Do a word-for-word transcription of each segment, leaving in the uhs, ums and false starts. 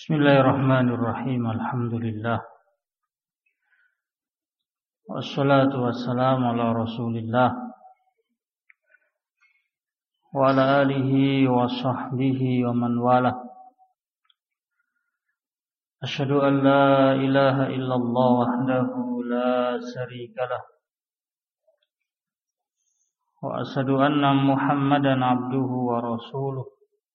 Bismillahirrahmanirrahim. Alhamdulillah. Wassalatu wassalamu ala Rasulillah wa ala alihi wa sahbihi wa man wala. Asyhadu an la ilaha illallah wahdahu la syarika lah. Wa asyhadu anna Muhammadan abduhu wa rasuluh.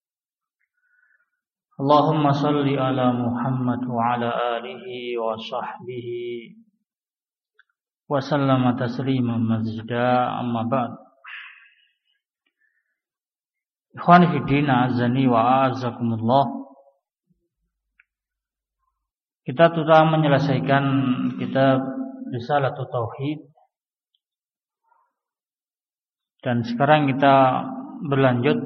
Allahumma salli ala Muhammad wa ala alihi wa sahbihi wa sallama tasliman mazida, amma ba'd. Ikhwani fi din, azani wa a'azakumullah. Kita sudah menyelesaikan kitab Risalatut Tauhid, dan sekarang kita berlanjut.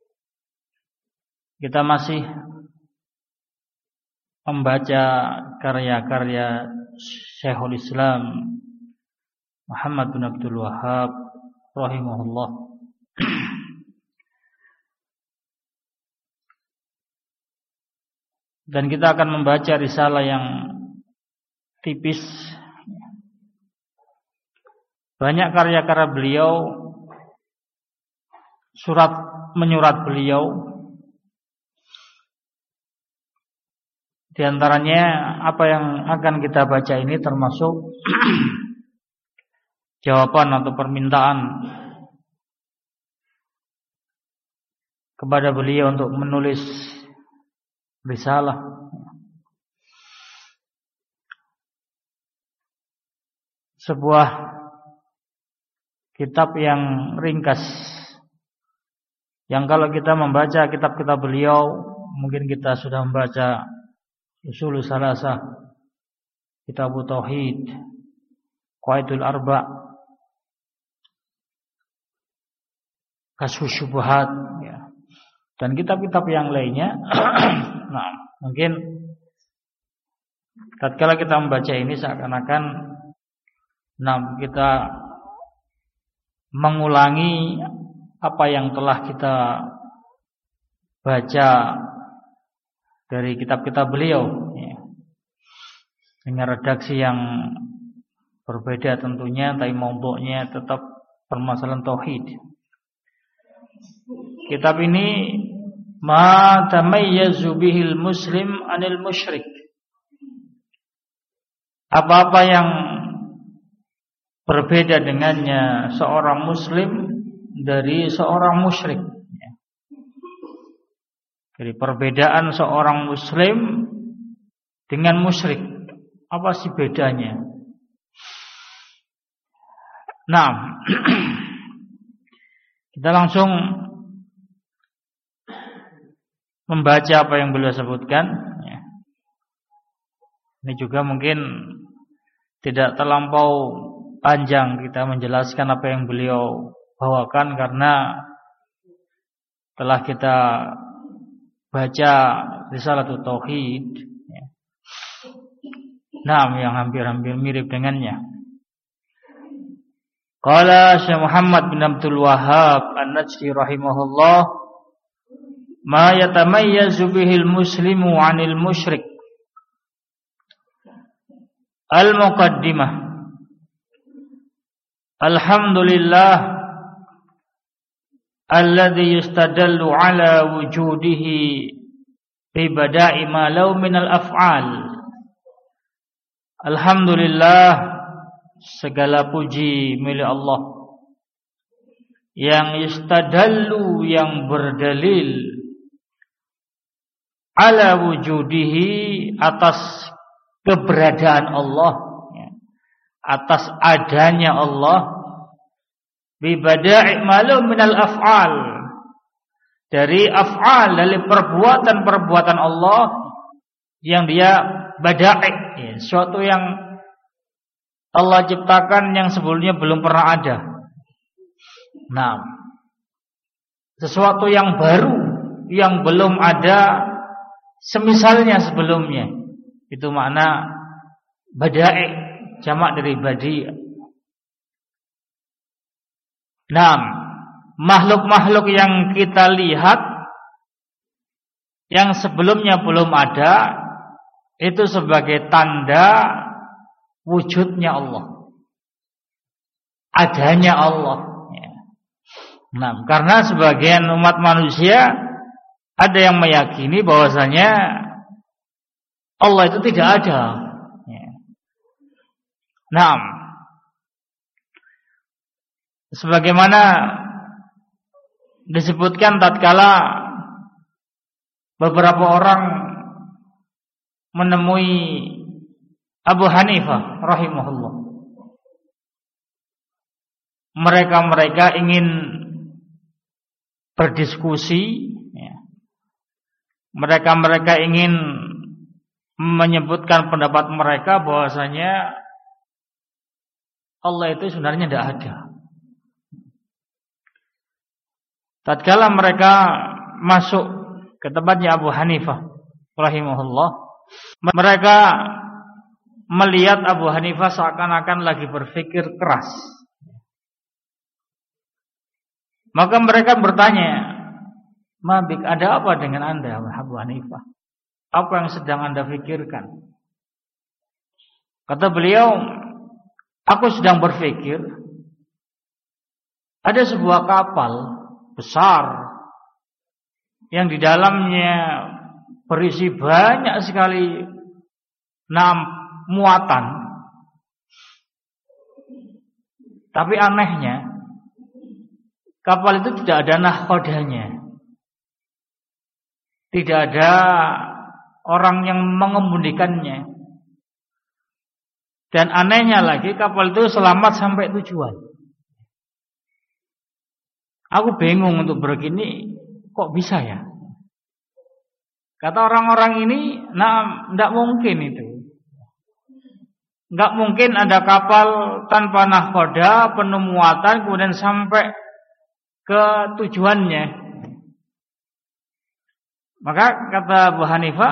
Kita masih membaca karya-karya Syekhul Islam Muhammad bin Abdul Wahhab rahimahullah. Dan kita akan membaca risalah yang tipis. Banyak karya-karya beliau, surat menyurat beliau. Di antaranya apa yang akan kita baca ini termasuk jawaban atau permintaan kepada beliau untuk menulis risalah. Sebuah kitab yang ringkas, yang kalau kita membaca kitab-kitab beliau, mungkin kita sudah membaca Ushul Salasah, Kitabut Tauhid, Qawaidul Arba', Kasyfus Syubhat, ya, dan kitab-kitab yang lainnya. Nah, mungkin tatkala kita membaca ini seakan-akan nah, kita mengulangi apa yang telah kita baca dari kitab-kitab beliau, ya, dengan redaksi yang berbeda tentunya, tapi maudu'nya tetap permasalahan tauhid. Kitab ini ma tamayyazu bihil muslim anil musyrik. Apa-apa yang berbeda dengannya seorang muslim dari seorang musyrik. Jadi perbedaan seorang muslim dengan musyrik, apa sih bedanya? Nah, kita langsung membaca apa yang beliau sebutkan. Ini juga mungkin tidak terlampau panjang kita menjelaskan apa yang beliau bawakan, karena telah kita baca Risalatut Tauhid, ya. Nah, yang hampir-hampir mirip dengannya. Qala Syekh Muhammad bin Abdul Wahhab An-Najdi rahimahullah, ma yatamayyazu bihil muslimu 'anil musyrik. Al-Muqaddimah. Alhamdulillah alladzi yustadallu ala wujudihi bi bada'i ma law min al-af'al. Alhamdulillah, segala puji milik Allah yang yustadallu, yang berdalil, ala wujudihi, atas keberadaan Allah, atas adanya Allah, bi bada'i malum minal af'al, dari af'al, dari perbuatan-perbuatan Allah yang dia bada'i, ya, sesuatu yang Allah ciptakan yang sebelumnya belum pernah ada. Nah, sesuatu yang baru yang belum ada semisalnya sebelumnya, itu makna bada'i, jamak dari badi'. Nah, makhluk-makhluk yang kita lihat yang sebelumnya belum ada, itu sebagai tanda wujudnya Allah, adanya Allah. Nah, karena sebagian umat manusia ada yang meyakini bahwasanya Allah itu tidak ada. Nah, sebagaimana disebutkan tatkala beberapa orang menemui Abu Hanifah rahimahullah. Mereka-mereka ingin berdiskusi, mereka-mereka ingin menyebutkan pendapat mereka bahwasanya Allah itu sebenarnya tidak ada. Tatkala mereka masuk ke tempatnya Abu Hanifah rahimahullah, mereka melihat Abu Hanifah seakan-akan lagi berpikir keras. Maka mereka bertanya, "Mabik, ada apa dengan Anda, Abu Hanifah? Apa yang sedang Anda pikirkan?" Kata beliau, "Aku sedang berpikir ada sebuah kapal besar yang di dalamnya berisi banyak sekali enam muatan. Tapi anehnya, kapal itu tidak ada nahkodanya. Tidak ada orang yang mengemudikannya. Dan anehnya lagi, kapal itu selamat sampai tujuan. Aku bingung untuk begini, kok bisa ya?" Kata orang-orang ini, "Nah, tidak mungkin itu. Tidak mungkin ada kapal tanpa nahkoda, penuh muatan, kemudian sampai ke tujuannya." Maka kata Abu Hanifah,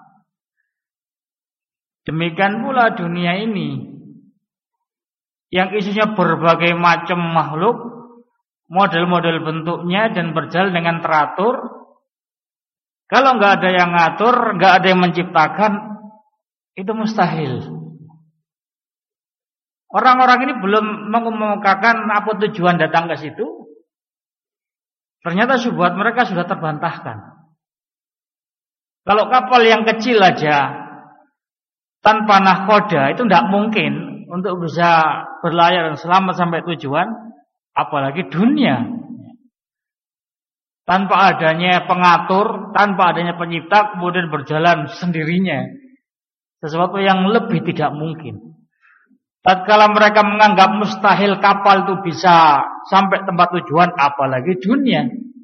demikian pula dunia ini yang isinya berbagai macam makhluk, model-model bentuknya dan berjalan dengan teratur. Kalau nggak ada yang ngatur, nggak ada yang menciptakan, itu mustahil. Orang-orang ini belum mengemukakan apa tujuan datang ke situ. Ternyata syubhat mereka sudah terbantahkan. Kalau kapal yang kecil aja tanpa nahkoda itu tidak mungkin untuk bisa berlayar dan selamat sampai tujuan, apalagi dunia. Tanpa adanya pengatur, tanpa adanya pencipta, kemudian berjalan sendirinya, sesuatu yang lebih tidak mungkin. Tatkala mereka menganggap mustahil kapal itu bisa sampai tempat tujuan, apalagi dunia.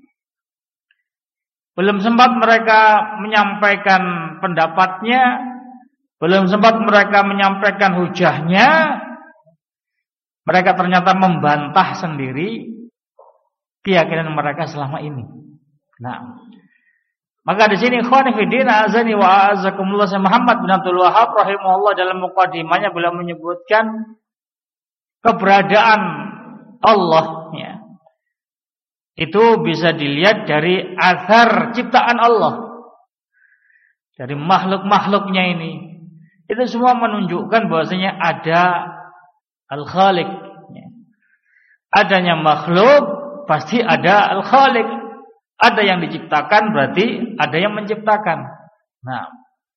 Belum sempat mereka menyampaikan pendapatnya, belum sempat mereka menyampaikan hujahnya, mereka ternyata membantah sendiri keyakinan mereka selama ini. Nah, maka di sini ikhwan fillah azani wa azakumullah, Muhammad bin Abdul Wahhab rahimahullah dalam mukadimahnya beliau menyebutkan keberadaan Allah ya. Itu bisa dilihat dari athar ciptaan Allah. Dari makhluk-makhluknya ini. Itu semua menunjukkan bahwasanya ada Al-Khaliq ya. Adanya makhluk pasti ada Al-Khaliq. Ada yang diciptakan berarti ada yang menciptakan. Nah.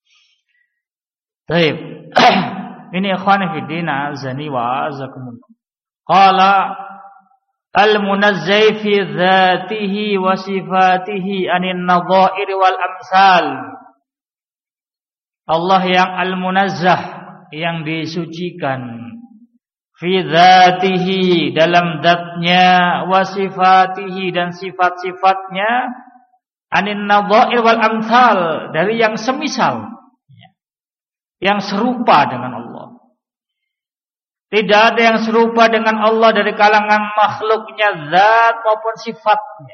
Baik. Ini ikhwan fillah azani wa azakumullah. Qala al-munazzih fi dzatihi wa sifatihi anin nadha'ir wal amsal. Allah yang al-munazzah, yang disucikan, fi dzatihi, dalam zatnya, wa sifatihi, dan sifat-sifatnya, anin nadha'ir wal amsal, dari yang semisal, yang serupa dengan Allah. Tidak ada yang serupa dengan Allah dari kalangan makhluknya, zat maupun sifatnya.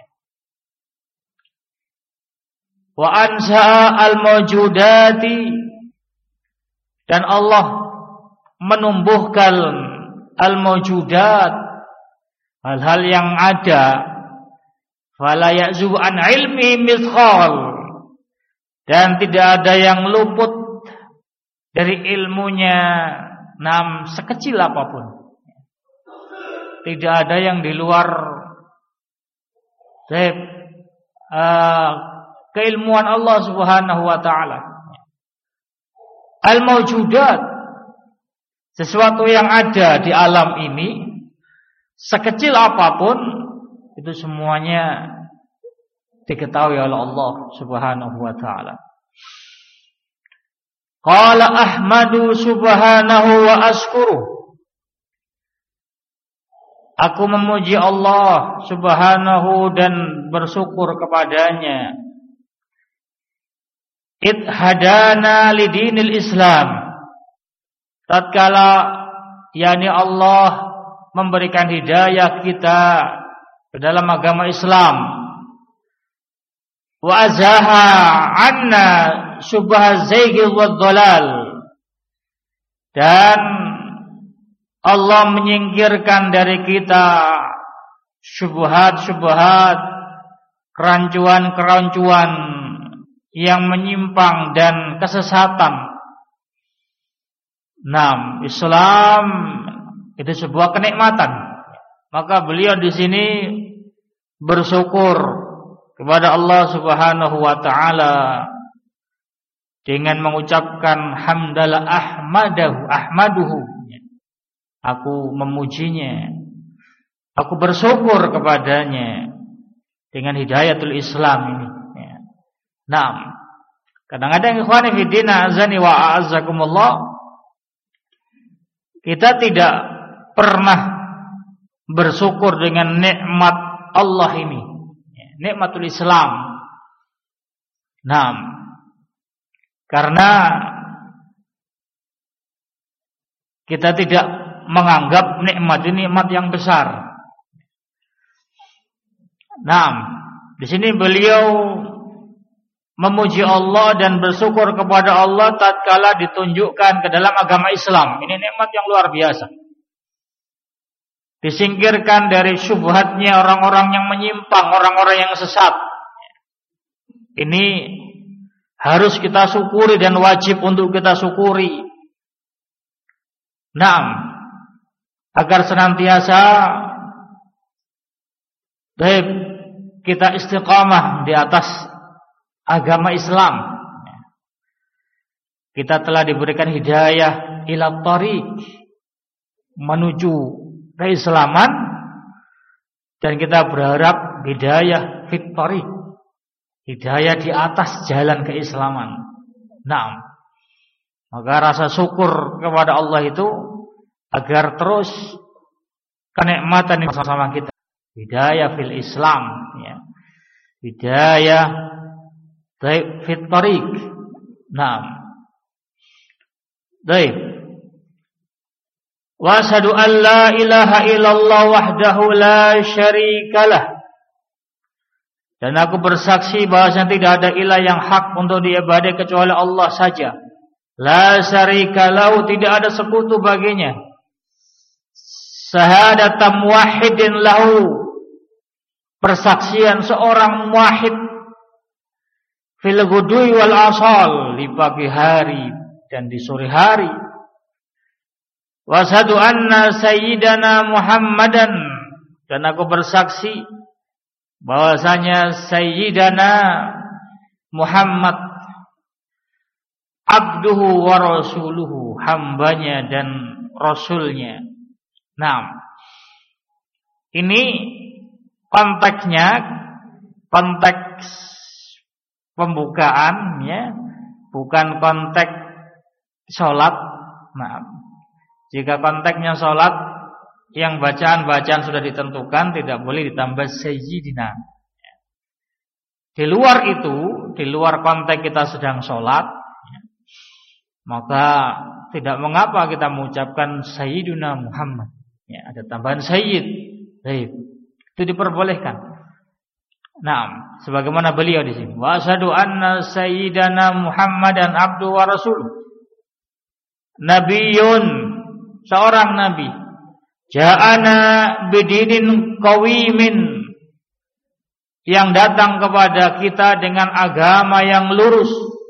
Wa ansa'a al-mawjudati, dan Allah menumbuhkan al-mawjudat, hal-hal yang ada, fala ya'zubu an ilmi mithqal, dan tidak ada yang luput dari ilmunya, nam sekecil apapun. Tidak ada yang di luar dari uh, keilmuan Allah Subhanahu wa taala. Al-mawjudat, sesuatu yang ada di alam ini, sekecil apapun, itu semuanya diketahui oleh Allah Subhanahu wa taala. Qala Ahmadu subhanahu wa askuru. Aku memuji Allah Subhanahu dan bersyukur kepadanya. Id hadana lidinil Islam. Tatkala yakni Allah memberikan hidayah kita ke dalam agama Islam. Wa azaha anna syubhaz zayghi wad dhalal. Dan Allah menyingkirkan dari kita syubhat-syubhat, kerancuan-kerancuan yang menyimpang dan kesesatan. Nah, Islam itu sebuah kenikmatan. Maka beliau di sini bersyukur kepada Allah Subhanahu wa taala dengan mengucapkan hamdalah ahmadahu ahmaduhu. Aku memujinya. Aku bersyukur kepadanya dengan hidayatul Islam ini. Nah, kadang-kadang ikhwani fiddina azani wa a'azzakumullah, kita tidak pernah bersyukur dengan nikmat Allah ini, nikmatul Islam. Nah, karena kita tidak menganggap nikmat ini nikmat yang besar. Nah, di sini beliau memuji Allah dan bersyukur kepada Allah tatkala ditunjukkan ke dalam agama Islam. Ini nikmat yang luar biasa. Disingkirkan dari syubhatnya orang-orang yang menyimpang, orang-orang yang sesat. Ini harus kita syukuri dan wajib untuk kita syukuri. Naam, agar senantiasa baik kita istiqamah di atas agama Islam. Kita telah diberikan hidayah ila thariq, menuju keislaman, dan kita berharap hidayah fit thariq, hidayah di atas jalan keislaman. Nah, maka rasa syukur kepada Allah itu agar terus kenikmatan bersama kita, hidayah fil Islam, ya. Hidayah fit thariq. Naam. Baik. Wa asyhadu an la ilaha illallah wahdahu la syarikalah. Dan aku bersaksi bahwasanya tidak ada ilah yang hak untuk diibadai kecuali Allah saja. La syarikalahu, tidak ada sekutu baginya. Syahadatam muwahhidin lahu, persaksian seorang muwahhid fil ghudwi wal asal, di pagi hari dan di sore hari. Wa asyhadu anna sayyidana Muhammadan, dan aku bersaksi bahwasanya sayyidana Muhammad abduhu wa rasuluhu, hambanya dan rasulnya. Nah, ini konteksnya, konteks pembukaan, ya, bukan konteks sholat. Nah, jika konteksnya sholat, yang bacaan-bacaan sudah ditentukan, tidak boleh ditambah sayyidina. Di luar itu, di luar konteks kita sedang sholat, maka tidak mengapa kita mengucapkan sayyiduna Muhammad. Ya, ada tambahan sayyid. Baik, itu diperbolehkan. Nah, sebagaimana beliau di sini, wa asyhadu anna sayyidana Muhammadan abdu wa rasul. Nabiyun, seorang nabi. Ja'ana bidinin qawimin, yang datang kepada kita dengan agama yang lurus.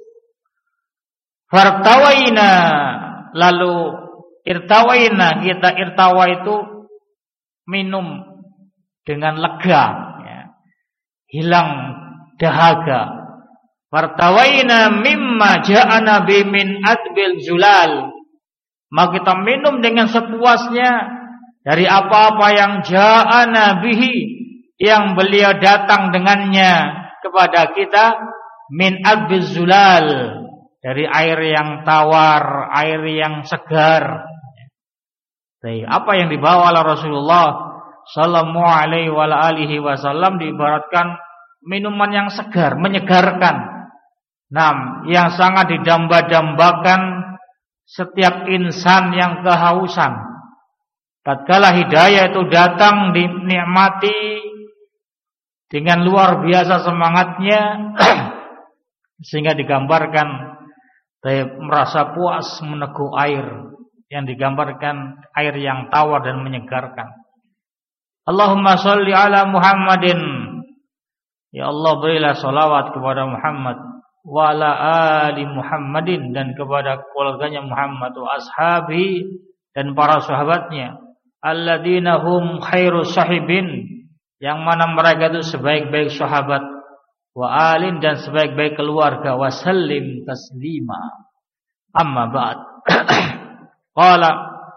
Fartawaina, lalu irtawaina, kita irtawa itu minum dengan lega, ya. Hilang dahaga. Fartawaina mimma ja'ana bi min adbil zulal, maka kita minum dengan sepuasnya dari apa-apa yang ja'ana bihi, yang beliau datang dengannya kepada kita, min adbil zulal, dari air yang tawar, air yang segar. Jadi, apa yang dibawa oleh Rasulullah sallallahu alaihi wa alihi wasallam diibaratkan minuman yang segar, menyegarkan. Nah, yang sangat didamba-dambakan setiap insan yang kehausan. Tatkala hidayah itu datang, dinikmati dengan luar biasa semangatnya sehingga digambarkan merasa puas meneguk air, yang digambarkan air yang tawar dan menyegarkan. Allahumma sholli ala Muhammadin, ya Allah berilah salawat kepada Muhammad, wa ala ali Muhammadin, dan kepada keluarganya Muhammad, wa ashabi, dan para sahabatnya, alladzina hum khairu sahibin, yang mana mereka itu sebaik-baik sahabat, wa alin, dan sebaik-baik keluarga, wa sallim taslima. Amma ba'd. Qala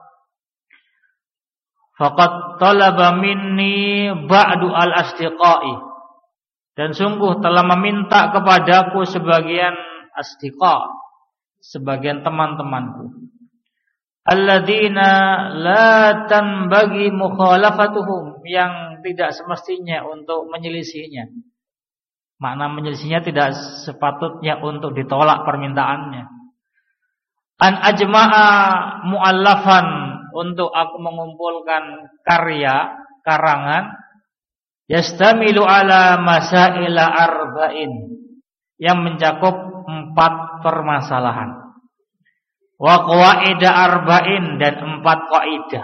faqad talaba minni ba'du al-asdiqai, dan sungguh telah meminta kepadaku sebagian asdiqa, sebagian teman-temanku, alladzina la tanbaghi mukhalafatuhum, yang tidak semestinya untuk menyelisihinya. Makna menyelisihinya tidak sepatutnya untuk ditolak permintaannya. An ajma'a mu'allafan, untuk aku mengumpulkan karya karangan, yastamilu ala masaila arba'in, yang mencakup empat permasalahan, wa qawaida arba'in, dan empat kaidah.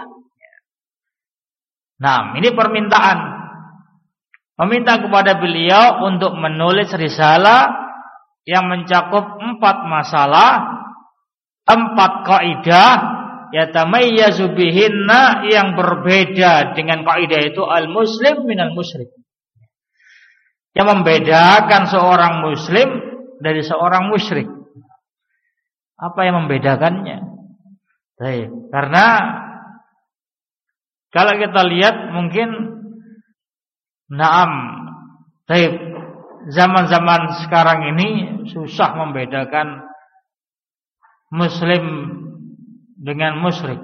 Nah, ini permintaan, meminta kepada beliau untuk menulis risalah yang mencakup empat masalah, empat kaidah, yatamayyazu bihinna, yang berbeda dengan kaidah itu al-muslim minal musyrik, yang membedakan seorang muslim dari seorang musyrik. Apa yang membedakannya? Baik, karena kalau kita lihat mungkin naam, baik, zaman-zaman sekarang ini susah membedakan muslim dengan musyrik.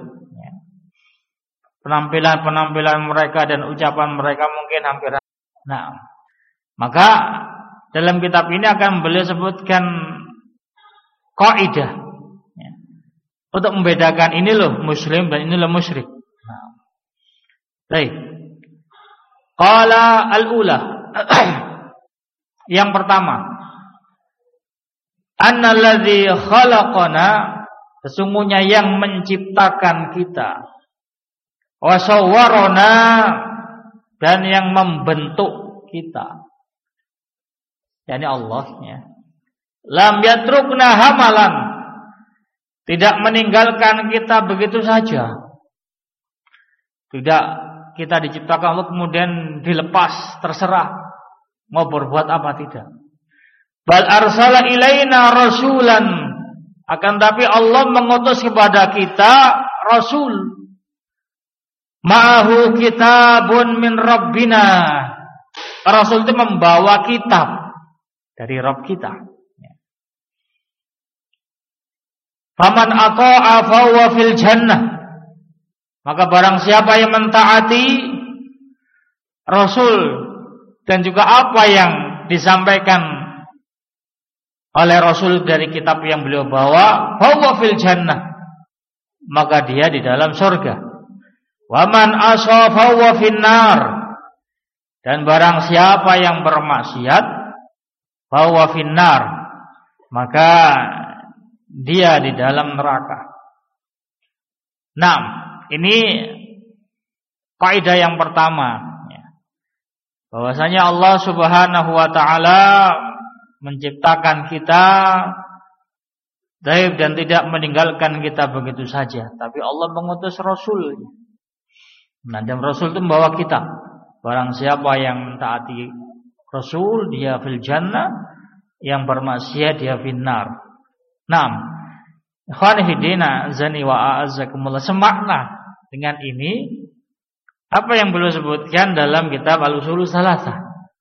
Penampilan-penampilan mereka dan ucapan mereka mungkin hampir. Nah, maka dalam kitab ini akan beliau sebutkan kaidah, ya, untuk membedakan ini loh muslim dan ini loh musyrik. Nah, baik. Qala al-ula, yang pertama, annalladzi khalaqana, sesungguhnya yang menciptakan kita, wa sawwarana, dan yang membentuk kita, yakni Allah, ya. Lam yatrukna hamalan, tidak meninggalkan kita begitu saja. Tidak kita diciptakan Allah kemudian dilepas terserah mau berbuat apa, tidak. Bal arsala ilaina rasulan, akan tapi Allah mengutus kepada kita rasul, ma'ahu kitabun min rabbina, rasul itu membawa kitab dari Rabb kita. Faman ata'a fahuwa fil jannah, maka barang siapa yang mentaati rasul dan juga apa yang disampaikan oleh rasul dari kitab yang beliau bawa, fahuwa fil jannah, maka dia di dalam surga. Waman asa fahuwa finnar, dan barang siapa yang bermaksiat, fahuwa finnar, maka dia di dalam neraka. Nah, ini kaidah yang pertama, bahwasanya Allah Subhanahu wa taala menciptakan kita Taib, dan tidak meninggalkan kita begitu saja, tapi Allah mengutus Rasul. Nah, dan Rasul itu membawa kita. Barang siapa yang mentaati Rasul, dia fil jannah, yang bermaksiat dia finnar. Naam. Ikhwani fidina zani wa a'azzakumullah. Semakna dengan ini apa yang beliau sebutkan dalam kitab Al-Ushul Salasah.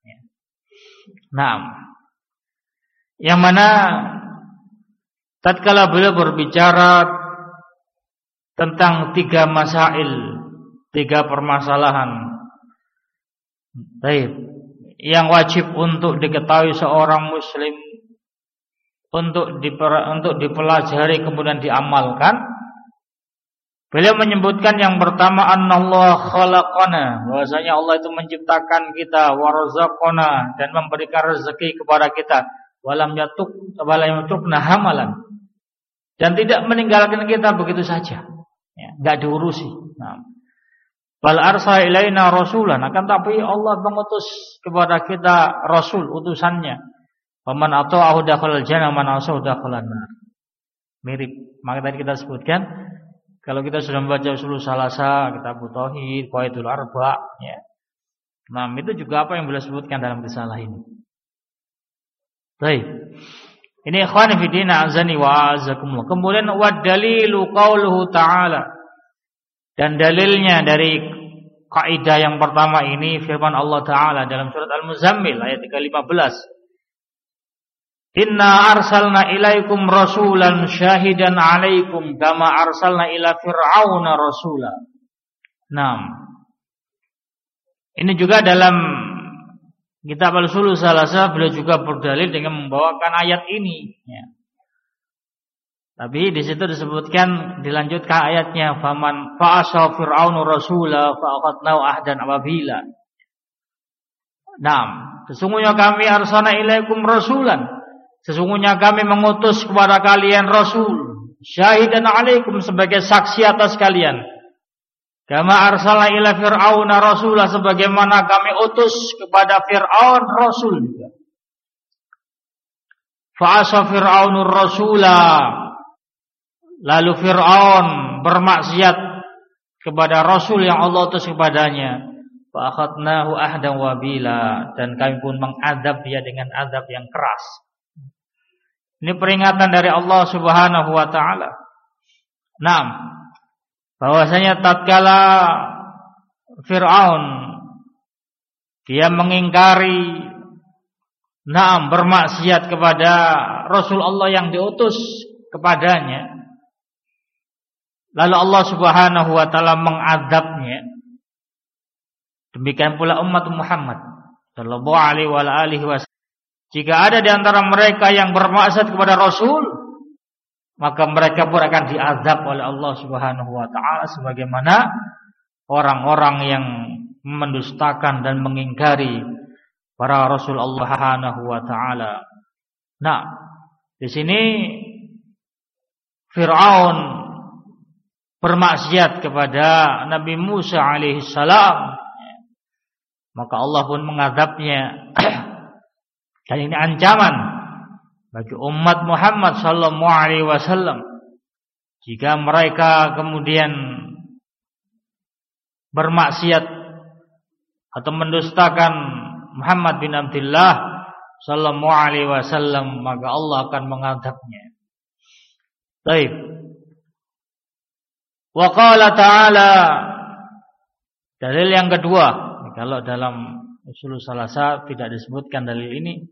Naam. Yang mana tatkala beliau berbicara tentang tiga masail, tiga permasalahan, baik, yang wajib untuk diketahui seorang muslim, untuk diper, untuk dipelajari kemudian diamalkan. Beliau menyebutkan yang pertama, annallahu khalaqana, bahwasanya Allah itu menciptakan kita, warzaqana, dan memberikan rezeki kepada kita, walam yatuk walam yatukna hamalan, dan tidak meninggalkan kita begitu saja, ya, enggak diurusi. Nah, bal arsala ilaina rasulan, akan tapi Allah mengutus kepada kita rasul, utusannya. Faman ata'ahu dakhalal jannah, man asahu dakhalan nar. Mirip. Maka tadi kita sebutkan, kalau kita sudah membaca usul salasa, kitab tauhid, qawaidul arba, ya. Nah, itu juga apa yang beliau sebutkan dalam risalah ini. Baik. Ini ikhwan fillah azani wa azakumullah. Kemudian wa dalilu qauluhu ta'ala. Dan dalilnya dari kaidah yang pertama ini firman Allah Ta'ala dalam surat Al-Muzammil ayat lima belas. Inna arsalna ilaikum rasulan syahidan alaikum kama arsalna ila fir'auna rasula. Nah, ini juga dalam kitab Al-Ushul Salasah beliau juga berdalil dengan membawakan ayat ini, ya. Tapi di situ disebutkan, dilanjutkan ayatnya, faman fa'asa fir'aunu rasula fa'akhadnahu ahdan ababila. Nah, sesungguhnya kami arsalna ilaikum rasulan, sesungguhnya kami mengutus kepada kalian rasul, syahidan alaikum, sebagai saksi atas kalian. Kama arsalna ila fir'auna rasula, sebagaimana kami utus kepada Fir'aun rasul juga. Fa'asa fir'aunur rasula, lalu Fir'aun bermaksiat kepada rasul yang Allah utus kepadanya. Fa'akhadnahu ahdan wabila, dan kami pun mengadab dia dengan adab yang keras. Ini peringatan dari Allah Subhanahu wa taala. Naam. Bahwasanya tatkala Fir'aun dia mengingkari, naam, bermaksiat kepada Rasul Allah yang diutus kepadanya, lalu Allah Subhanahu wa taala mengadabnya. Demikian pula umat Muhammad sallallahu alaihi wa alihi wasallam. Jika ada di antara mereka yang bermaksiat kepada Rasul, maka mereka pun akan diazab oleh Allah Subhanahu wa taala sebagaimana orang-orang yang mendustakan dan mengingkari para Rasul Allah Subhanahu wa taala. Nah, di sini Fir'aun bermaksiat kepada Nabi Musa alaihi salam, maka Allah pun mengadabnya. Dan ini ancaman bagi umat Muhammad sallallahu alaihi wasallam jika mereka kemudian bermaksiat atau mendustakan Muhammad bin Abdullah sallallahu alaihi wasallam, maka Allah akan mengadabnya. Baik. Wa qala ta'ala, dalil yang kedua, kalau dalam Ushul Salasah tidak disebutkan dalil ini.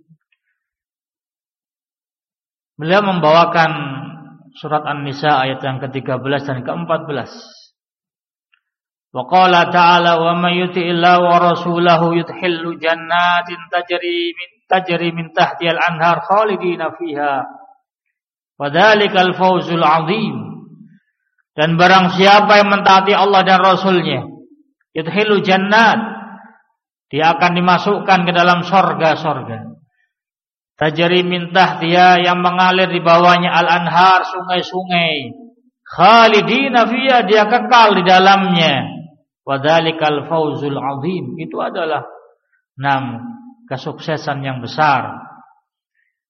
Beliau membawakan surat An-Nisa ayat yang ke tiga belas dan ke empat belas. Wa qala ta'ala wa may yuti'illahu wa rasulahu yudkhilhu jannatin tajri min tajri min tahtihal anhar khalidina fiha. Wa dzalikal fawzul 'adzim. Dan barang siapa yang mentaati Allah dan Rasulnya, yudkhilhu jannat, dia akan dimasukkan ke dalam sorga-sorga. Tajri min tahtiha, yang mengalir di bawahnya al-anhar, sungai-sungai. Khalidina fiha, dia kekal di dalamnya. Wa dzalikal fawzul 'adzim, itu adalah enam kesuksesan yang besar.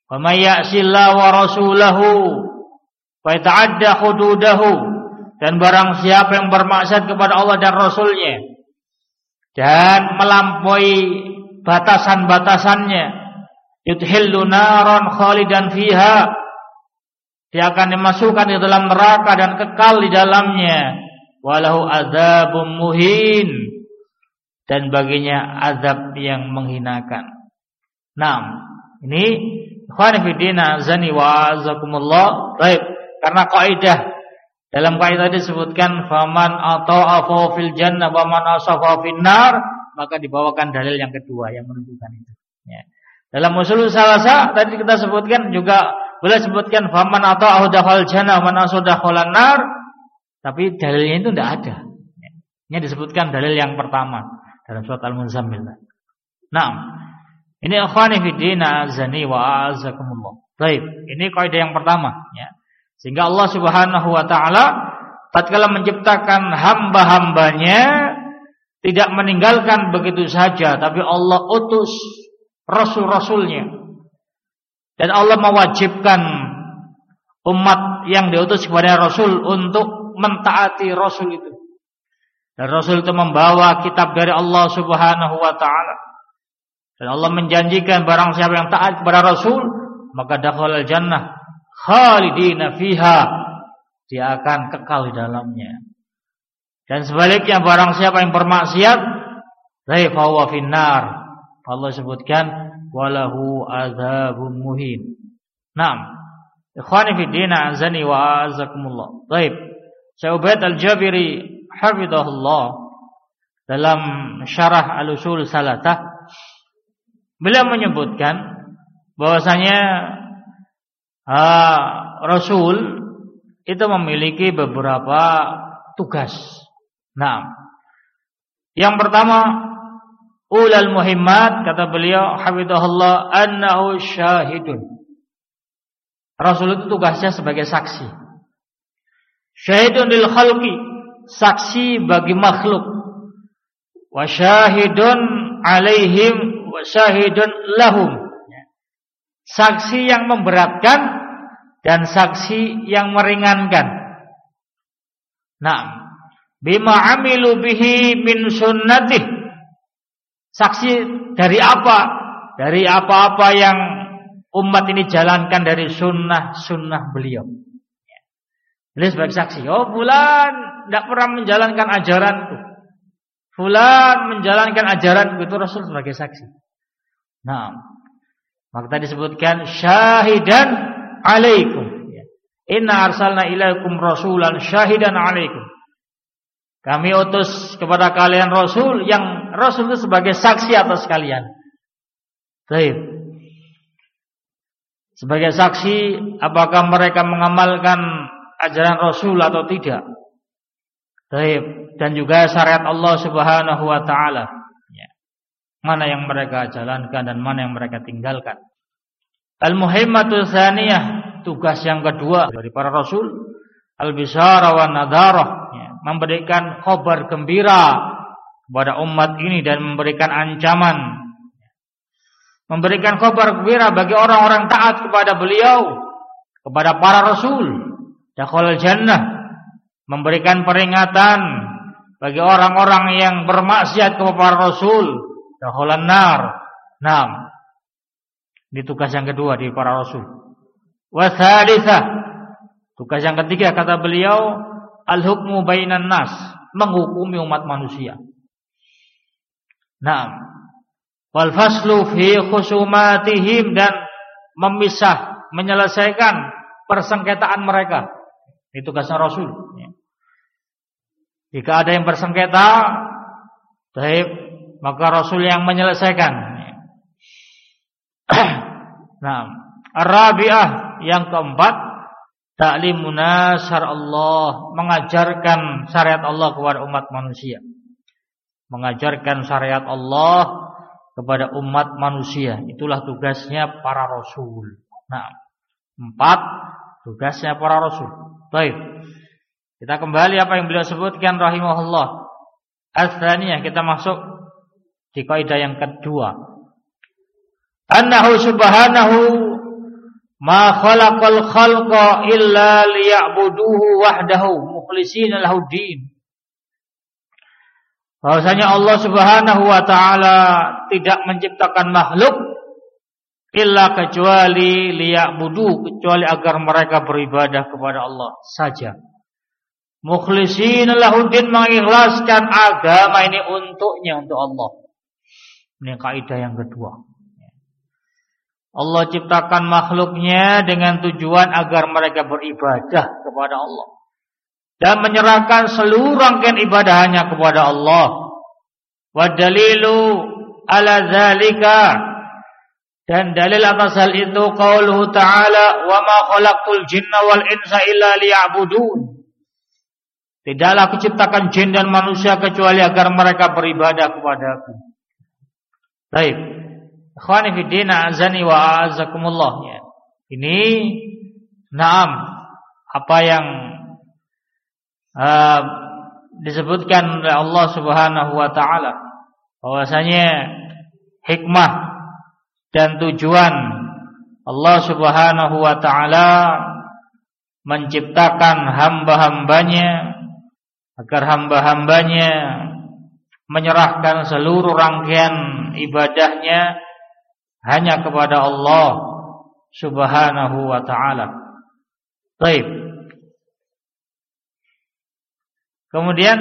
Wa may ya'sillaha wa rasulahu wa yata'adda hududahu, dan barang siapa yang bermaksiat kepada Allah dan Rasulnya dan melampaui batasan-batasannya, yudhillu naran khalidan fiha, dia akan dimasukkan di dalam neraka dan kekal di dalamnya, walahu adzabun muhin, dan baginya azab yang menghinakan. Nah, ini ikhwan fillah azani wa azakumullah. Baik, karena kaidah, dalam kaidah disebutkan faman ata'a fa fil jannah wa man asafa fin nar, maka dibawakan dalil yang kedua yang menunjukkan itu. Ya. Dalam usul salasa tadi kita sebutkan juga boleh sebutkan faman ata'ahu dakhal jannah wa man asafa dakhalan nar, tapi dalilnya itu tidak ada. Ya. Ini disebutkan dalil yang pertama dalam surat Al-Muzammil. Nah, ini ikhwani fi din azani wa azakumullah. Baik, ini kaidah yang pertama, ya. Sehingga Allah Subhanahu wa taala tatkala menciptakan hamba-hambanya tidak meninggalkan begitu saja, tapi Allah utus rasul-rasulnya. Dan Allah mewajibkan umat yang diutus kepada rasul untuk mentaati rasul itu. Dan rasul itu membawa kitab dari Allah Subhanahu wa taala. Dan Allah menjanjikan barang siapa yang taat kepada rasul, maka dakhalal jannah khalidina fiha, dia akan kekal di dalamnya. Dan sebaliknya barang siapa yang bermaksiat, fa huwa finnar, Allah sebutkan walahu adzabun muhin. Naam, ikhwani fi din azani wa azakumullah. Baik, Syekh Al-Jabiri hafizahullah dalam syarah Al-Usul Salatah, beliau menyebutkan bahwasanya ah, Rasul itu memiliki beberapa tugas. Nah, yang pertama ulal muhimmat, kata beliau hafizahullah, annahu syahidun. Rasul itu tugasnya sebagai saksi. Syahidun lil khalqi, saksi bagi makhluk. Wa syahidun alaihim wa syahidun lahum, saksi yang memberatkan dan saksi yang meringankan. Nah, bima amilu bihi min sunnatih, saksi dari apa? Dari apa-apa yang umat ini jalankan dari sunnah-sunnah beliau. Beliau sebagai saksi. Oh, fulan tidak pernah menjalankan ajaranku, fulan menjalankan ajaranku, itu Rasul sebagai saksi. Nah, maka disebutkan syahidan alaikum. Inna arsalna ilaikum rasulan syahidan alaikum. Kami utus kepada kalian rasul, yang rasul itu sebagai saksi atas kalian. Baik. Sebagai saksi apakah mereka mengamalkan ajaran rasul atau tidak. Baik. Dan juga syariat Allah Subhanahu wa taala. Ya. Mana yang mereka jalankan dan mana yang mereka tinggalkan. Al-muhimmatu tsaniyah, tugas yang kedua dari para rasul, al-bisyara wa nadharah, ya, memberikan kabar gembira kepada umat ini dan memberikan ancaman, memberikan kabar gembira bagi orang-orang taat kepada beliau, kepada para rasul, dakhalal jannah, memberikan peringatan bagi orang-orang yang bermaksiat kepada para rasul, dakhalan nar. Naam. Ini tugas yang kedua di para rasul. Wa tsalitsah, tugas yang ketiga kata beliau, al-hukmu bainan nas, menghukumi umat manusia. Naam. Wal faslu fi khusumatihim, dan memisah, menyelesaikan persengketaan mereka. Itu tugasnya Rasul. Jika ada yang bersengketa, baik, maka Rasul yang menyelesaikan. Nah, ar-rabi'ah, yang keempat, ta'limuna syar' Allah, mengajarkan syariat Allah kepada umat manusia. Mengajarkan syariat Allah kepada umat manusia. Itulah tugasnya para rasul. Nah, empat tugasnya para rasul. Baik. Kita kembali apa yang beliau sebutkan rahimahullah. Ats-tsaniyah, kita masuk di kaidah yang kedua. Annahu subhanahu ma khalaqal khalqa illa liya'buduhu wahdahu mukhlishina lahuddin. Bahwasanya Allah Subhanahu wa taala tidak menciptakan makhluk illa kecuali liya'budu, kecuali agar mereka beribadah kepada Allah saja. Mukhlishina lahuddin, mengikhlaskan agama ini untuknya, untuk Allah. Ini kaidah yang kedua. Allah ciptakan makhluknya dengan tujuan agar mereka beribadah kepada Allah dan menyerahkan seluruh rangkaian ibadahnya kepada Allah. Wa dalilu ala zalika, dan dalil atas hal itu qauluhu ta'ala wa ma khalaqtul jinna wal insa illa liya'budun. Tidaklah kuciptakan jin dan manusia kecuali agar mereka beribadah kepadaku. Baik. Ikhwani fi din, azani wa a'azakumullah. Ya. Ini naam apa yang uh, disebutkan oleh Allah Subhanahu wa taala, bahwasanya hikmah dan tujuan Allah Subhanahu wa taala menciptakan hamba-hambanya agar hamba-hambanya menyerahkan seluruh rangkaian ibadahnya hanya kepada Allah Subhanahu wa taala. Baik. Kemudian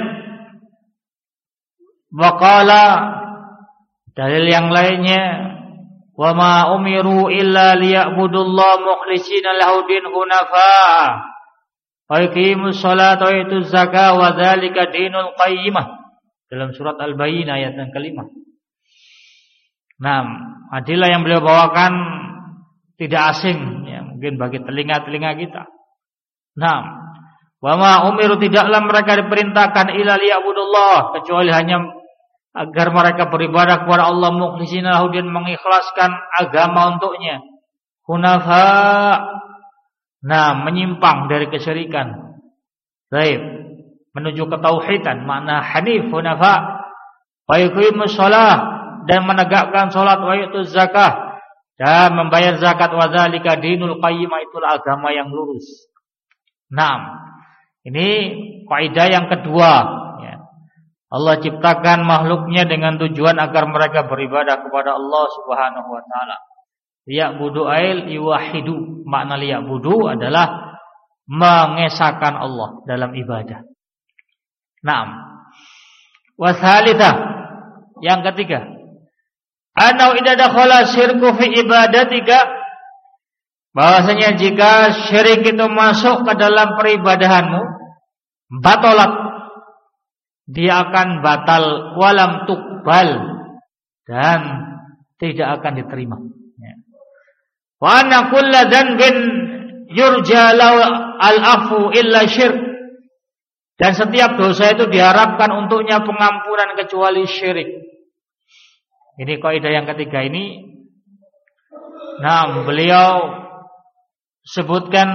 waqala, dalil yang lainnya, wa ma umiru illa liya'budullaha mukhlishina lahuddin hunafa wa yuqimus salata wa yutuz zakata wa dzalika dinul qayyimah, dalam surat Al-Bayyinah ayat yang kelima. Nah, adilah yang beliau bawakan tidak asing, ya, mungkin bagi telinga-telinga kita. Nah, wa ma umiru, tidaklah mereka diperintahkan illa liya'budullah, kecuali hanya agar mereka beribadah kepada Allah mukhlishina lahu, dan mengikhlaskan agama untuknya. Hunafa, nah, menyimpang dari kesyirikan. Baik, menuju ketauhidan, makna hanif, hunafa. Wa yuqimus shalah, dan menegakkan salat, wa yutuz zakah, dan membayar zakat, wa dzalika dinul qayyimah, itulah agama yang lurus. Naam. Ini kaidah yang kedua, ya. Allah ciptakan makhluknya dengan tujuan agar mereka beribadah kepada Allah Subhanahu wa taala. Liya'budu ail yuwahidu, makna liya'budu adalah mengesahkan Allah dalam ibadah. Naam. Wasalitsah, yang ketiga, anau idza dakhala syirku fi ibadatika, bahwasanya jika syirik itu masuk ke dalam peribadahanmu, batalat, dia akan batal, walam tuqbal, dan tidak akan diterima. Wa anna kulla dzanbin yurja lahu al-afu illa syirk, dan setiap dosa itu diharapkan untuknya pengampunan kecuali syirik. Ini kaidah yang ketiga ini. Nah, beliau sebutkan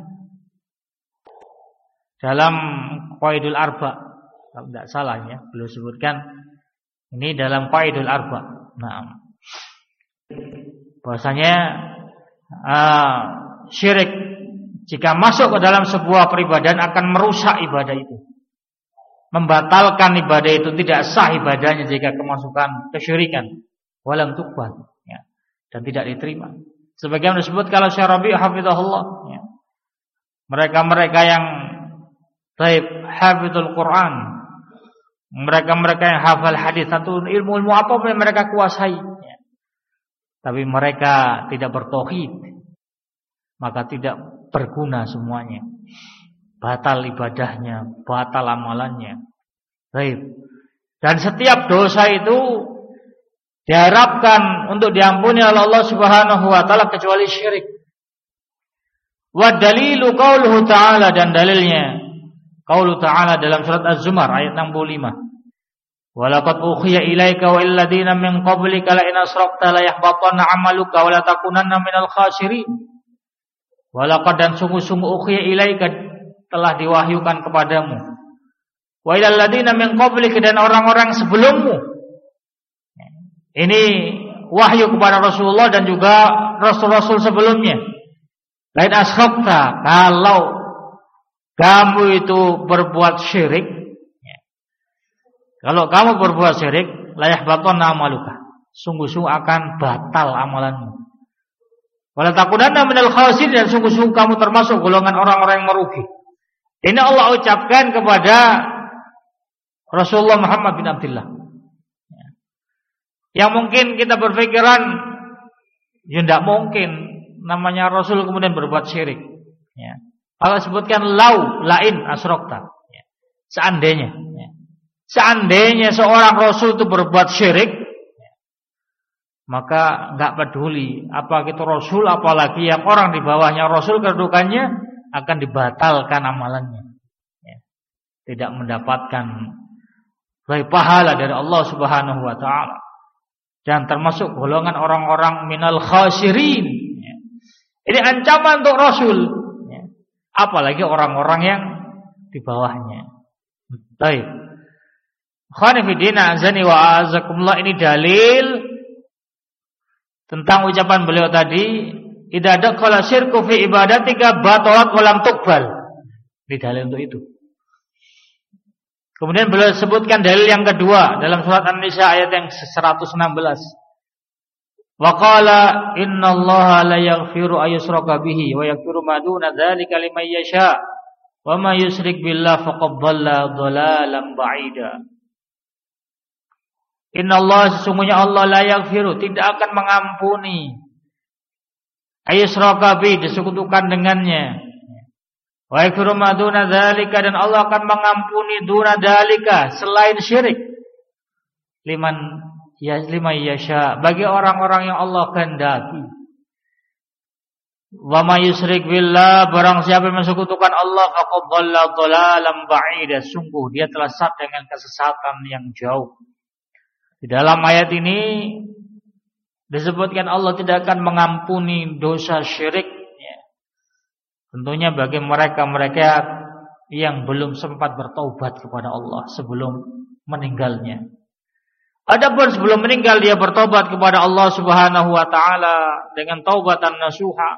dalam Qaidul Arba, kalau tidak salah ya, beliau sebutkan ini dalam Qaidul Arba. Nah, bahwasanya uh, syirik jika masuk ke dalam sebuah peribadahan akan merusak ibadah itu, membatalkan ibadah itu, tidak sah ibadahnya jika kemasukan kesyirikan, walam tuqbal, ya, dan tidak diterima. Sebagaimana disebut kalau Syarabi hafizahullah, ya, mereka-mereka yang taib hafizul Quran, mereka-mereka yang hafal hadis atau ilmu-ilmu apapun yang mereka kuasai, ya, tapi mereka tidak bertauhid, maka tidak berguna semuanya. Batal ibadahnya, batal amalannya. Baik. Dan setiap dosa itu diharapkan untuk diampuni oleh Allah Subhanahu wa taala kecuali syirik. Wa dalilu qauluhu ta'ala, dan dalilnya qauluhu ta'ala dalam surat Az-Zumar ayat enam puluh lima. Wa laqad ukhiya ilaika wa illadina min qablika la in asrakta la yahbatanna 'amaluka wa la takunanna minal khasirin. Wa laqad, dan sungguh-sungguh ukhiya ilaika, telah diwahyukan kepadamu, wa ilal ladina min qablika, dan orang-orang sebelummu. Ini wahyu kepada Rasulullah dan juga rasul-rasul sebelumnya. Lain asyrokta, kalau kamu itu berbuat syirik, ya. Kalau kamu berbuat syirik, la yahbatanna amaluka, sungguh-sungguh akan batal amalanmu. Wala takunanna minal khasirin, dan sungguh-sungguh kamu termasuk golongan orang-orang yang merugi. Ini Allah ucapkan kepada Rasulullah Muhammad bin Abdullah. Yang mungkin kita berpikiran, ya tidak mungkin namanya Rasul kemudian berbuat syirik. Ya. Allah sebutkan lau lain asrokta. Ya. Seandainya, ya. Seandainya seorang Rasul itu berbuat syirik, ya, maka nggak peduli apa itu Rasul, apalagi yang orang di bawahnya Rasul, kedudukannya akan dibatalkan amalannya. Ya. Tidak mendapatkan baik pahala dari Allah Subhanahu Wa Taala. Dan termasuk golongan orang-orang minal khasirin. Ya. Ini ancaman untuk Rasul. Ya. Apalagi orang-orang yang di bawahnya. Baik. Khanifidina azani wa azakumullah, ini dalil tentang ucapan beliau tadi, idza dakhala syirku fi ibadatika batalat wa lam tuqbal. Ini dalil untuk itu. Kemudian beliau sebutkan dalil yang kedua dalam surat An-Nisa ayat yang seratus enam belas. Wa qala innallaha la yaghfiru ayyushraka bihi wa yaghfiru ma duna dzalika liman yasha wa ma yusyrik billahi faqad dhalla dhalalan ba'ida. Innallaha, sesungguhnya Allah, la yaghfiru, tidak akan mengampuni, ayyushraka bihi, disekutukan dengannya. Wa yaghfiru ma duna dzalika, dan Allah akan mengampuni duna dzalika, selain syirik, liman ya liman yasha, bagi orang-orang yang Allah kehendaki. Wa may yusyrik billah, barang siapa yang mensekutukan Allah, faqad dhalla dhalalan ba'ida, sungguh dia telah sesat dengan kesesatan yang jauh. Di dalam ayat ini disebutkan Allah tidak akan mengampuni dosa syirik. Tentunya bagi mereka-mereka yang belum sempat bertaubat kepada Allah sebelum meninggalnya. Adapun sebelum meninggal dia bertobat kepada Allah Subhanahu wa taala dengan taubatan nasuha.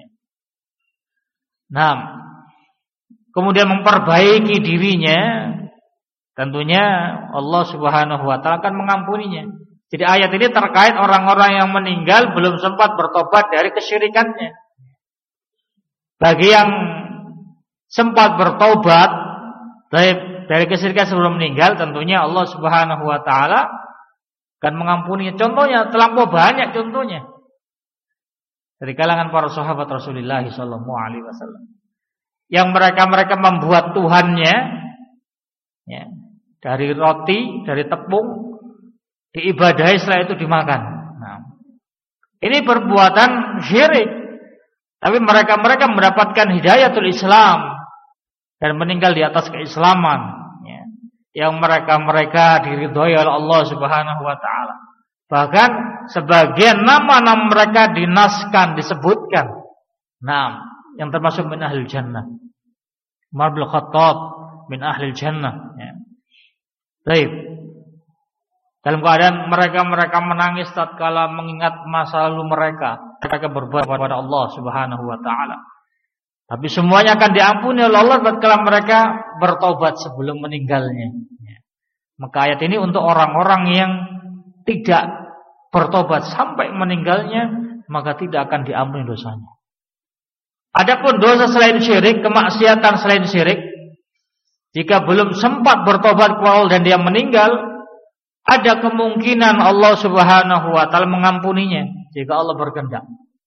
Nah, kemudian memperbaiki dirinya, tentunya Allah Subhanahu wa taala akan mengampuninya. Jadi ayat ini terkait orang-orang yang meninggal belum sempat bertobat dari kesyirikannya. Bagi yang sempat bertobat dari, dari kesyirikan sebelum meninggal, tentunya Allah Subhanahu wa taala akan mengampuni. Contohnya terlampau banyak contohnya. Dari kalangan para sahabat Rasulullah sallallahu alaihi wasallam. Yang mereka-mereka membuat tuhannya, ya, dari roti, dari tepung, diibadahi, setelah itu dimakan. Nah, ini perbuatan syirik. Tapi mereka-mereka mendapatkan hidayatul Islam dan meninggal di atas keislaman, ya, yang mereka-mereka diridhoi oleh Allah Subhanahu wa taala. Bahkan sebagian nama-nama mereka dinaskan, disebutkan. Nah, yang termasuk min ahlil jannah. Umar bin Khattab min ahlil jannah, ya. Baik. Dalam keadaan mereka-mereka menangis tatkala mengingat masa lalu mereka, mereka berbuat kepada Allah Subhanahu wa taala. Tapi semuanya akan diampuni oleh Allah tatkala mereka bertobat sebelum meninggalnya. Maka ayat ini untuk orang-orang yang tidak bertobat sampai meninggalnya, maka tidak akan diampuni dosanya. Adapun dosa selain syirik, kemaksiatan selain syirik, jika belum sempat bertobat kepada Allah dan dia meninggal, ada kemungkinan Allah Subhanahu wa taala mengampuninya jika Allah berkehendak.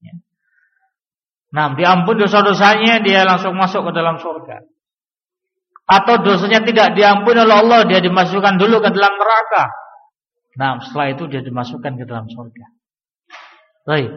Nah, diampuni dosa-dosanya, dia langsung masuk ke dalam surga. Atau dosanya tidak diampuni oleh Allah, dia dimasukkan dulu ke dalam neraka. Nah, setelah itu dia dimasukkan ke dalam surga. Baik.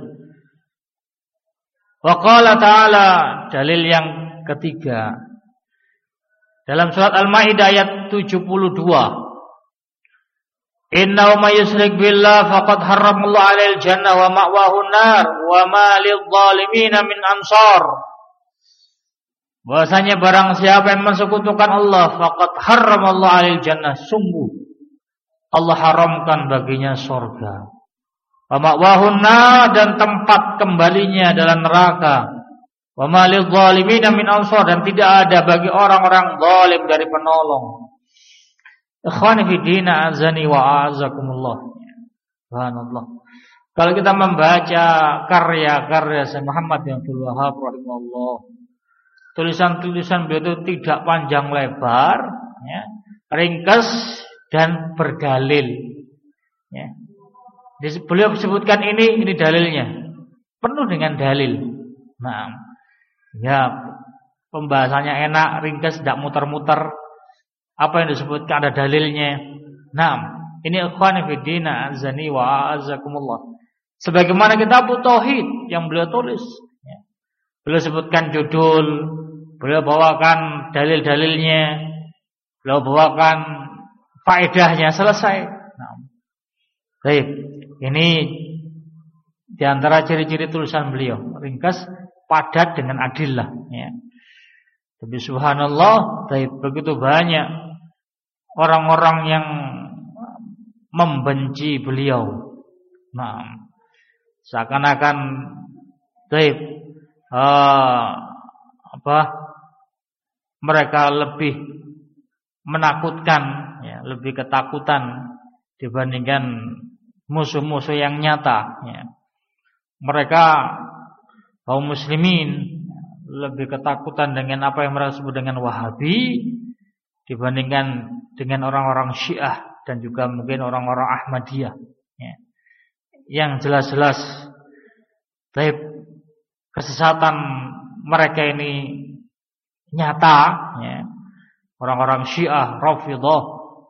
Wa qala ta'ala, dalil yang ketiga. Dalam surat Al-Maidah ayat tujuh puluh dua. Innahu may yusyrik billah faqad harramallahu 'alaihil jannah wa ma'wahu an-nar wa ma lidh-dhalimin min ansar. Bahwasanya barang siapa yang mensekutukan Allah, faqad harramallahu 'alaihil jannah, sungguh Allah haramkan baginya surga. Wa ma'wahu an-nar, dan tempat kembalinya adalah neraka. Wa ma lidh-dhalimin min ansar, dan tidak ada bagi orang-orang zalim dari penolong. Ikhwani fi din, azani wa a'azakumullah. Subhanallah. Kalau kita membaca karya-karya Syekh Muhammad bin Abdul Wahhab rahimahullah, tulisan-tulisan beliau itu tidak panjang lebar, ya, ringkas dan berdalil. Ya. Beliau sebutkan ini, ini dalilnya, penuh dengan dalil. Nah, ya, pembahasannya enak, ringkas, tidak muter-muter. Apa yang disebutkan ada dalilnya. Nah, ini ikhwani fi din, azani wa a'azakumullah. Sebagaimana kitab tauhid yang beliau tulis, ya. Beliau sebutkan judul, beliau bawakan dalil-dalilnya, beliau bawakan faedahnya, selesai. Nah, baik, ini di antara ciri-ciri tulisan beliau, ringkas, padat dengan adillah. Ya. Tapi subhanallah, baik, begitu banyak orang-orang yang membenci beliau. Nah, seakan-akan baik, uh, apa? Mereka lebih menakutkan, ya, lebih ketakutan dibandingkan musuh-musuh yang nyata. Ya. Mereka kaum muslimin lebih ketakutan dengan apa yang mereka sebut dengan Wahabi dibandingkan dengan orang-orang Syiah dan juga mungkin orang-orang Ahmadiyah. Ya. Yang jelas-jelas baik, kesesatan mereka ini nyata, ya. Orang-orang Syiah, Rafidhah,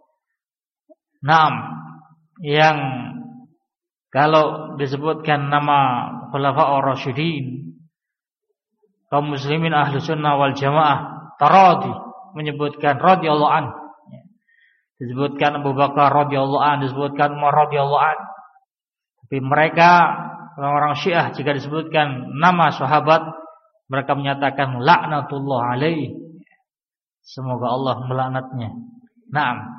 naam, yang kalau disebutkan nama Khulafaur Rasyidin, kaum muslimin ahlu sunnah wal jamaah taradi menyebutkan radhiyallahu an, ya. Disebutkan Abu Bakar radhiyallahu an, disebutkan Umar radhiyallahu an. Tapi mereka orang-orang Syiah jika disebutkan nama sahabat, mereka menyatakan laknatullah alaihi, semoga Allah melaknatnya. Naam.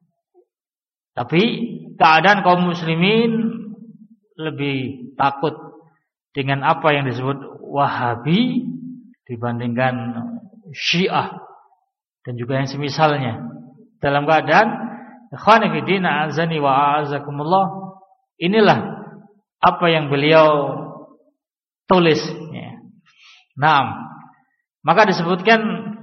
Tapi keadaan kaum muslimin lebih takut dengan apa yang disebut Wahabi dibandingkan Syiah dan juga yang semisalnya. Dalam keadaan ikhwani fi din, azani wa a'azakumullah, inilah apa yang beliau tulis, ya. Naam. Maka disebutkan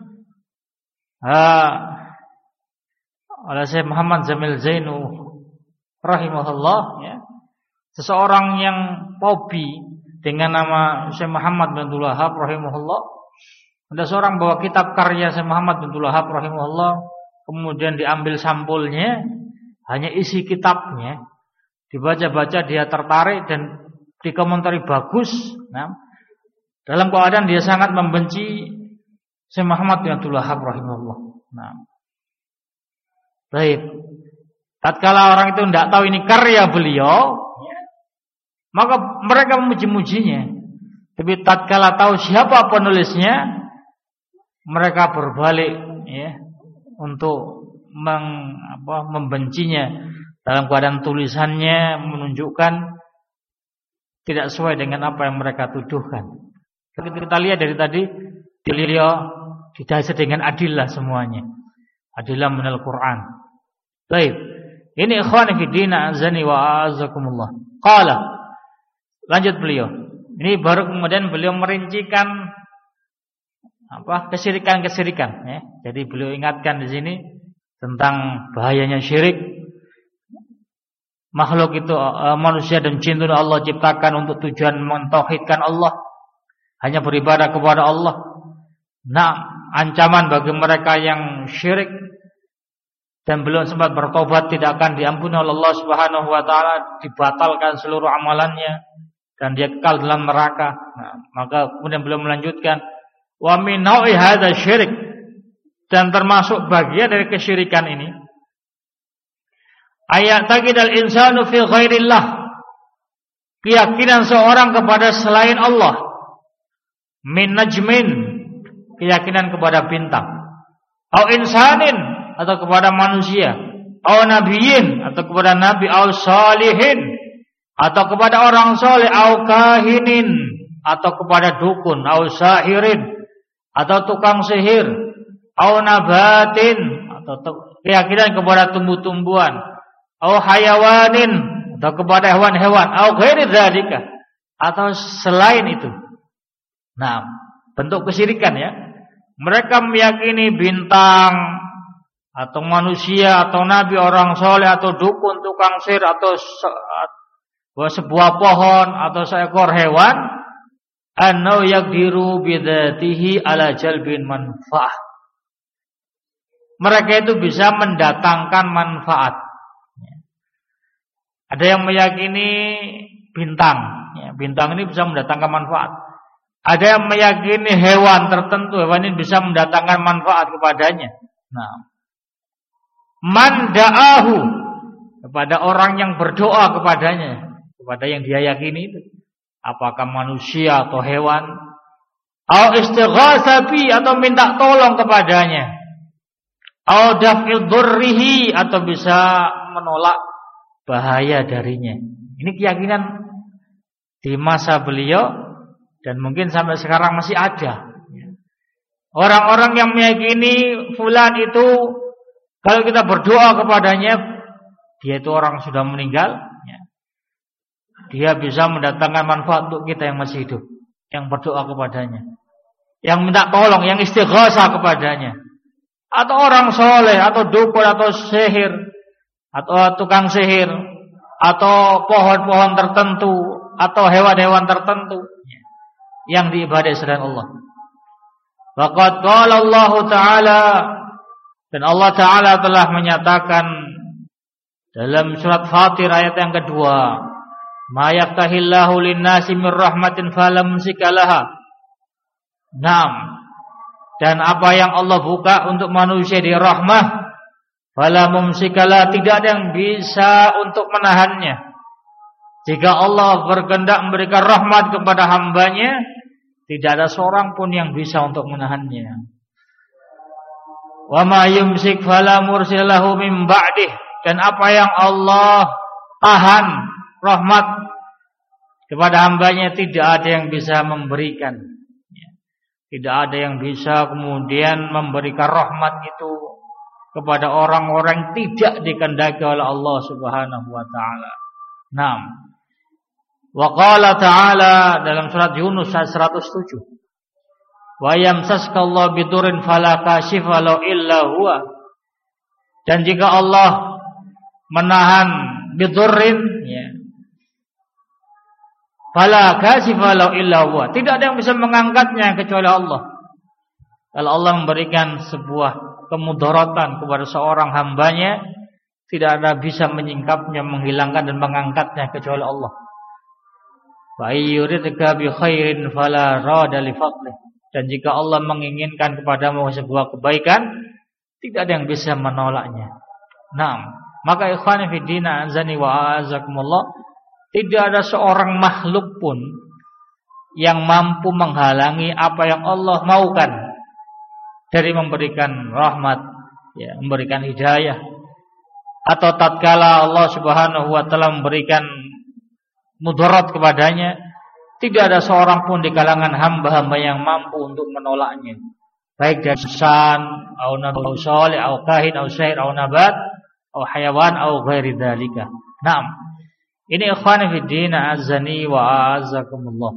uh, oleh Syekh Muhammad Jamil Zainu rahimahullah, ya, seseorang yang hobi dengan nama Syekh Muhammad bin Abdul Wahhab rahimahullah. Ada seorang bawa kitab karya Syekh Muhammad bin Abdul Wahhab rahimahullah, kemudian diambil sampulnya, hanya isi kitabnya, dibaca-baca, dia tertarik dan dikomentari bagus. Nah, dalam keadaan dia sangat membenci Syekh Muhammad bin Abdul Wahhab rahimahullah. Nah, baik. Tatkala orang itu tidak tahu ini karya beliau, ya, maka mereka memuji-mujinya. Tapi tatkala tahu siapa penulisnya, mereka berbalik, ya, untuk meng, apa, membencinya. Dalam keadaan tulisannya menunjukkan tidak sesuai dengan apa yang mereka tuduhkan. Kita lihat dari tadi, beliau didasari dengan adillah semuanya. Adillah minal Quran. Baik. Ini ikhwani fi din, azani wa a'azakumullah. Qala. Lanjut beliau. Ini baru kemudian beliau merincikan apa? Kesyirikan-kesyirikan, ya. Jadi beliau ingatkan di sini tentang bahayanya syirik. Makhluk itu, manusia dan jin itu Allah ciptakan untuk tujuan mentauhidkan Allah, hanya beribadah kepada Allah. Nah, ancaman bagi mereka yang syirik dan belum sempat bertobat tidak akan diampuni oleh Allah Subhanahu wa taala, dibatalkan seluruh amalannya dan dia kekal dalam neraka. Nah, maka kemudian beliau melanjutkan, wa min nau'i hadza syirik, dan termasuk bagian dari kesyirikan ini, ayat taqidal insanu fi ghairillah, keyakinan seorang kepada selain Allah, min najmin, keyakinan kepada bintang, au insanin, atau kepada manusia, au nabiyyin, atau kepada nabi, au salihin, atau kepada orang soleh, au kahinin, atau kepada dukun, au sahirin atau tukang sihir, au nabatin atau keyakinan kepada tumbuh-tumbuhan, au hayawanin atau kepada hewan-hewan, au ghairi dzalika atau selain itu. Nah, bentuk kesyirikan ya. Mereka meyakini bintang atau manusia atau nabi, orang soleh atau dukun, tukang sihir atau sebuah pohon atau seekor hewan, annau yaqdiru bidzatihi ala jalbin manfaah. Mereka itu bisa mendatangkan manfaat. Ada yang meyakini bintang, ya, bintang ini bisa mendatangkan manfaat. Ada yang meyakini hewan tertentu, hewan ini bisa mendatangkan manfaat kepadanya. Nah, man da'ahu, kepada orang yang berdoa kepadanya, kepada yang dia yakini itu, apakah manusia atau hewan, au istighatsa bi, atau minta tolong kepadanya, au daf'il dzurrihi, atau bisa menolak bahaya darinya. Ini keyakinan di masa beliau dan mungkin sampai sekarang masih ada. Orang-orang yang meyakini fulan itu kalau kita berdoa kepadanya, dia itu orang sudah meninggal, dia bisa mendatangkan manfaat untuk kita yang masih hidup, yang berdoa kepadanya, yang minta tolong, yang istighatsah kepadanya. Atau orang soleh, atau dukun, atau sihir, atau tukang sihir, atau pohon-pohon tertentu, atau hewan-hewan tertentu yang diibadai selain Allah. Faqad qala Allah Ta'ala, dan Allah Ta'ala telah menyatakan dalam surat Fatir ayat yang kedua, ma yaftahillahu lin-nasi min rahmatin falam mumsikalaha. Naam. Dan apa yang Allah buka untuk manusia di rahmah, fala mumsikala, tidak ada yang bisa untuk menahannya. Jika Allah berkehendak memberikan rahmat kepada hambanya, tidak ada seorang pun yang bisa untuk menahannya. Wa ma yumsik fala mursilahu min ba'dih, dan apa yang Allah tahan rahmat kepada hambanya, tidak ada yang bisa memberikan. Tidak ada yang bisa kemudian memberikan rahmat itu kepada orang-orang yang tidak dikehendaki oleh Allah Subhanahu wa taala. Naam. Wa qala ta'ala dalam surat Yunus ayat seratus tujuh. Wa yamsaskallahu bidurin fala kashifa lahu illa huwa. Dan jika Allah menahan bidurrin, ya, fala kashifa lahu illa huwa, tidak ada yang bisa mengangkatnya kecuali Allah. Kalau Allah memberikan sebuah kemudaratan kepada seorang hambanya, tidak ada bisa menyingkapnya, menghilangkan dan mengangkatnya kecuali Allah. Wa ayyuridka bi khairin fala rada li fadlih. Dan jika Allah menginginkan kepadamu sebuah kebaikan, tidak ada yang bisa menolaknya. Naam. Maka ikhwani fi din azani wa azakumullah, tidak ada seorang makhluk pun yang mampu menghalangi apa yang Allah maukan dari memberikan rahmat, ya, memberikan hidayah. Atau tatkala Allah Subhanahu wa taala memberikan mudarat kepadanya, tidak ada seorang pun di kalangan hamba-hamba yang mampu untuk menolaknya. Baik dari insan, au nabi salih, au kahin, au syair, au nabat, au hayawan, au ghairi dzalika. Naam. Ini ikhwani fi din azani wa azakumullah.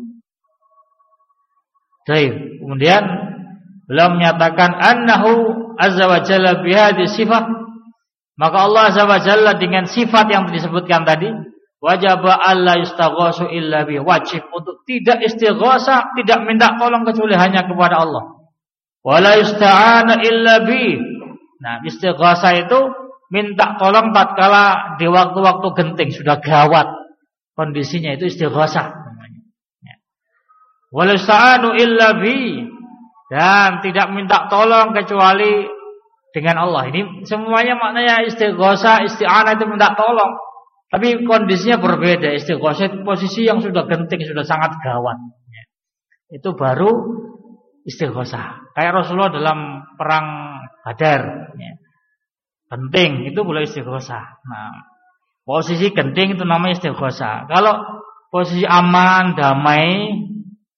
Baik, kemudian beliau menyatakan annahu azza wa jalla bi hadhihi sifat, maka Allah azza wa jalla dengan sifat yang disebutkan tadi, wajib alla yustaghasu illa bi, wajib untuk tidak istighatsah, tidak minta tolong kecuali hanya kepada Allah. Wala yusta'ana illa bi. Nah, istighatsah itu minta tolong tatkala di waktu-waktu genting, sudah gawat kondisinya, itu istighatsah namanya. Ya. Wala yusta'anu illa bi, dan tidak minta tolong kecuali dengan Allah. Ini semuanya maknanya istighatsah, isti'anah itu minta tolong. Tapi kondisinya berbeda. Istighatsah itu posisi yang sudah genting, sudah sangat gawat. Ya. Itu baru istighatsah. Kayak Rasulullah dalam perang Badar. Ya. Genting itu boleh istighatsah. Nah, posisi genting itu namanya istighatsah. Kalau posisi aman, damai,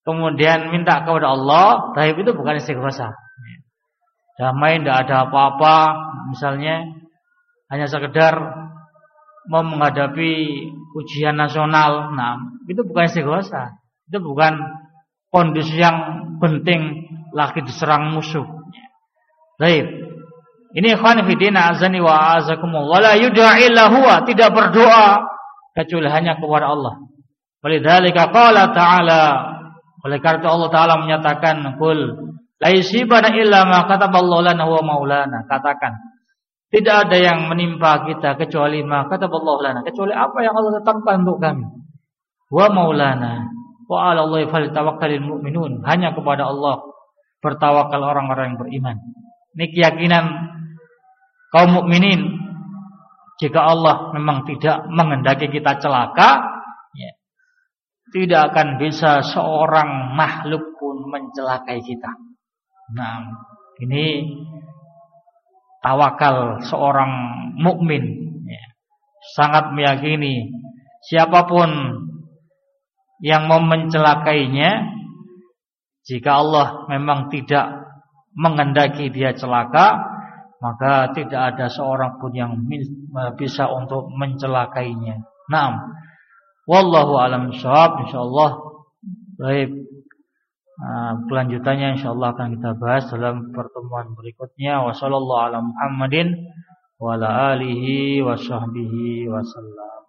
kemudian minta kepada Allah, tapi itu bukan istighosa. Damai, tidak ada apa-apa, misalnya hanya sekedar mau menghadapi ujian nasional. Nah, itu bukan istighosa. Itu bukan kondisi yang penting lagi diserang musuh. Baik. Ini ikhwan fillah azani wa azakumullah. Wala yud'a illa huwa, tidak berdoa kecuali hanya kepada Allah. Walidzalika qala ta'ala, oleh karena itu Allah Taala menyatakan, qul la yusibana illa ma kataballahu lana huwa maulana. Katakan, tidak ada yang menimpa kita kecuali ma kataballahu lana, kecuali apa yang Allah tetapkan untuk kami. Wa maulana wa 'ala Allahi falyatawakkalul mu'minun. Hanya kepada Allah bertawakal orang-orang yang beriman. Ini keyakinan kaum mukminin. Jika Allah memang tidak menghendaki kita celaka, ya, tidak akan bisa seorang makhluk pun mencelakai kita. Nah, ini tawakal seorang mukmin, ya, sangat meyakini siapapun yang mau mencelakainya, jika Allah memang tidak menghendaki dia celaka, maka tidak ada seorang pun yang bisa untuk mencelakainya. Naam. Wallahu a'lam bishawab. Insyaallah baik. Nah, kelanjutannya insyaallah akan kita bahas dalam pertemuan berikutnya. Wassallallahu ala Muhammadin wa ala alihi wa sahbihi wasallam.